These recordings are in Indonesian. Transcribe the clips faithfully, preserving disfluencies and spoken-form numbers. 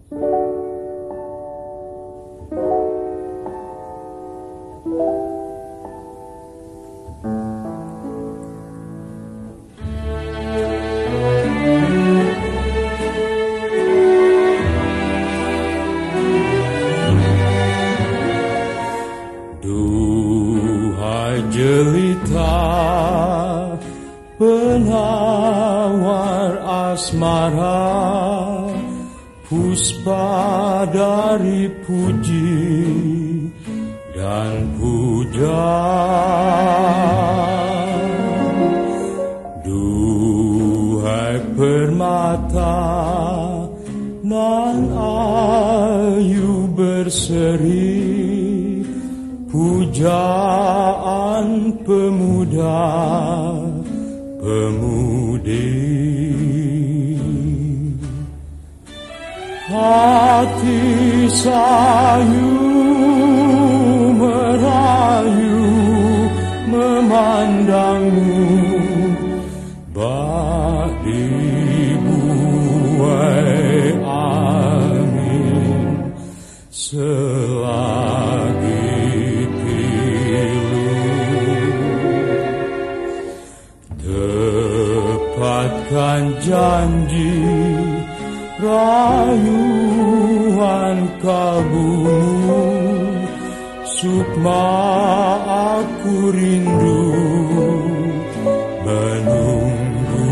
Jelita penawar asmara, puspa dari puji dan puja. Duhai permata nan ayu berseri, pujaan pemuda pemudi. Hati sayu merayu memandangmu, bak dibuai angin selagi tepatkan janji rayuan kalbumu, sukma aku rindu menunggu.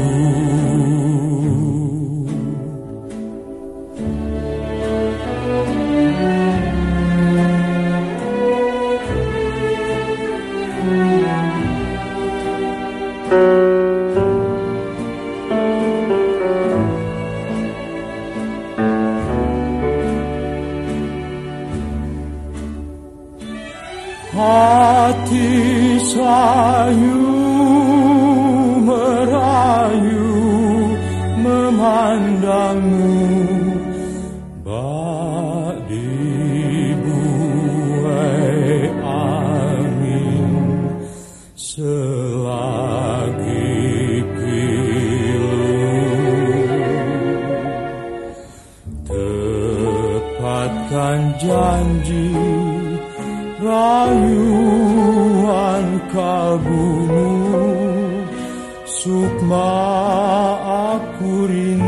Hati sayu merayu memandangmu, bak dibuai angin selagi pilu. Tepatkan janji rayuan kalbumu, sukma aku rindu